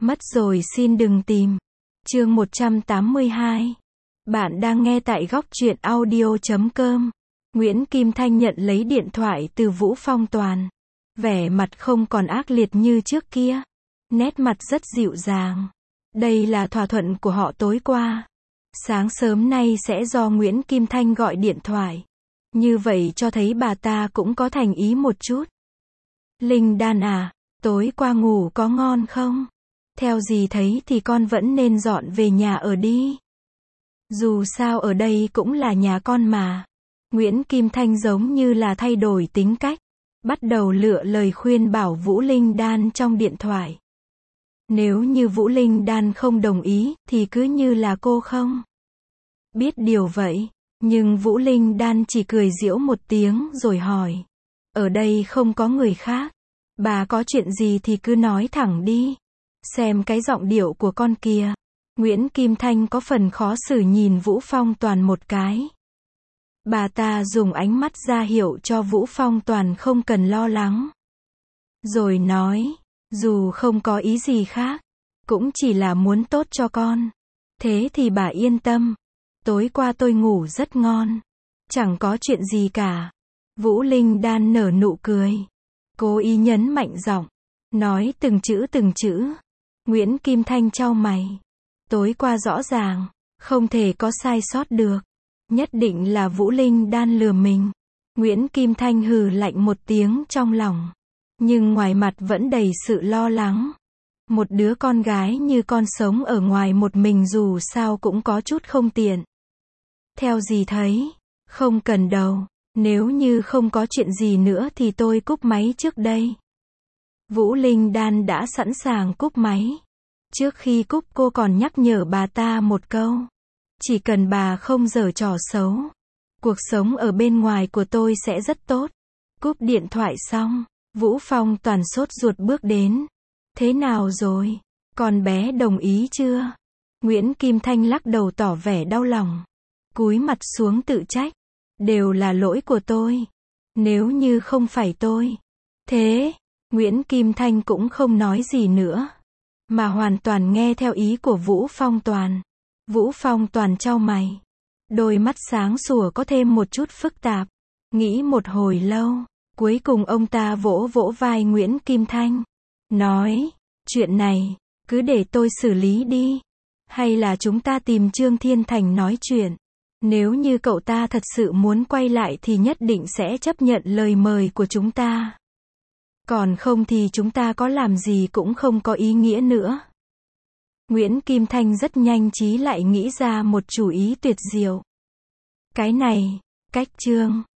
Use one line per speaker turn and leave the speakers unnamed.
Mất rồi xin đừng tìm. Chương 182. Bạn đang nghe tại góc truyện audio.com. Nguyễn Kim Thanh nhận lấy điện thoại từ Vũ Phong Toàn. Vẻ mặt không còn ác liệt như trước kia. Nét mặt rất dịu dàng. Đây là thỏa thuận của họ tối qua. Sáng sớm nay sẽ do Nguyễn Kim Thanh gọi điện thoại. Như vậy cho thấy bà ta cũng có thành ý một chút. Linh Đan à, tối qua ngủ có ngon không? Theo gì thấy thì con vẫn nên dọn về nhà ở đi. Dù sao ở đây cũng là nhà con mà. Nguyễn Kim Thanh giống như là thay đổi tính cách. Bắt đầu lựa lời khuyên bảo Vũ Linh Đan trong điện thoại. Nếu như Vũ Linh Đan không đồng ý, thì cứ như là cô không biết điều vậy. Nhưng Vũ Linh Đan chỉ cười giễu một tiếng rồi hỏi. Ở đây không có người khác. Bà có chuyện gì thì cứ nói thẳng đi. Xem cái giọng điệu của con kìa. Nguyễn Kim Thanh có phần khó xử nhìn Vũ Phong Toàn một cái. Bà ta dùng ánh mắt ra hiệu cho Vũ Phong Toàn không cần lo lắng. Rồi nói, dù không có ý gì khác, cũng chỉ là muốn tốt cho con. Thế thì bà yên tâm. Tối qua tôi ngủ rất ngon. Chẳng có chuyện gì cả. Vũ Linh Đan nở nụ cười. Cố ý nhấn mạnh giọng. Nói từng chữ từng chữ. Nguyễn Kim Thanh chau mày. Tối qua rõ ràng. Không thể có sai sót được. Nhất định là Vũ Linh Đan lừa mình. Nguyễn Kim Thanh hừ lạnh một tiếng trong lòng. Nhưng ngoài mặt vẫn đầy sự lo lắng. Một đứa con gái như con sống ở ngoài một mình dù sao cũng có chút không tiện. Theo gì thấy, không cần đâu. Nếu như không có chuyện gì nữa thì tôi cúp máy trước đây. Vũ Linh Đan đã sẵn sàng cúp máy. Trước khi cúp cô còn nhắc nhở bà ta một câu. Chỉ cần bà không giở trò xấu, cuộc sống ở bên ngoài của tôi sẽ rất tốt. Cúp điện thoại xong, Vũ Phong Toàn sốt ruột bước đến. Thế nào rồi? Con bé đồng ý chưa? Nguyễn Kim Thanh lắc đầu tỏ vẻ đau lòng. Cúi mặt xuống tự trách. Đều là lỗi của tôi. Nếu như không phải tôi. Thế, Nguyễn Kim Thanh cũng không nói gì nữa. Mà hoàn toàn nghe theo ý của Vũ Phong Toàn. Vũ Phong Toàn chau mày. Đôi mắt sáng sủa có thêm một chút phức tạp. Nghĩ một hồi lâu. Cuối cùng ông ta vỗ vỗ vai Nguyễn Kim Thanh. Nói, chuyện này, cứ để tôi xử lý đi. Hay là chúng ta tìm Trương Thiên Thành nói chuyện. Nếu như cậu ta thật sự muốn quay lại thì nhất định sẽ chấp nhận lời mời của chúng ta. Còn không thì chúng ta có làm gì cũng không có ý nghĩa nữa. Nguyễn Kim Thanh rất nhanh trí lại nghĩ ra một chủ ý tuyệt diệu. Cái này, cách Trương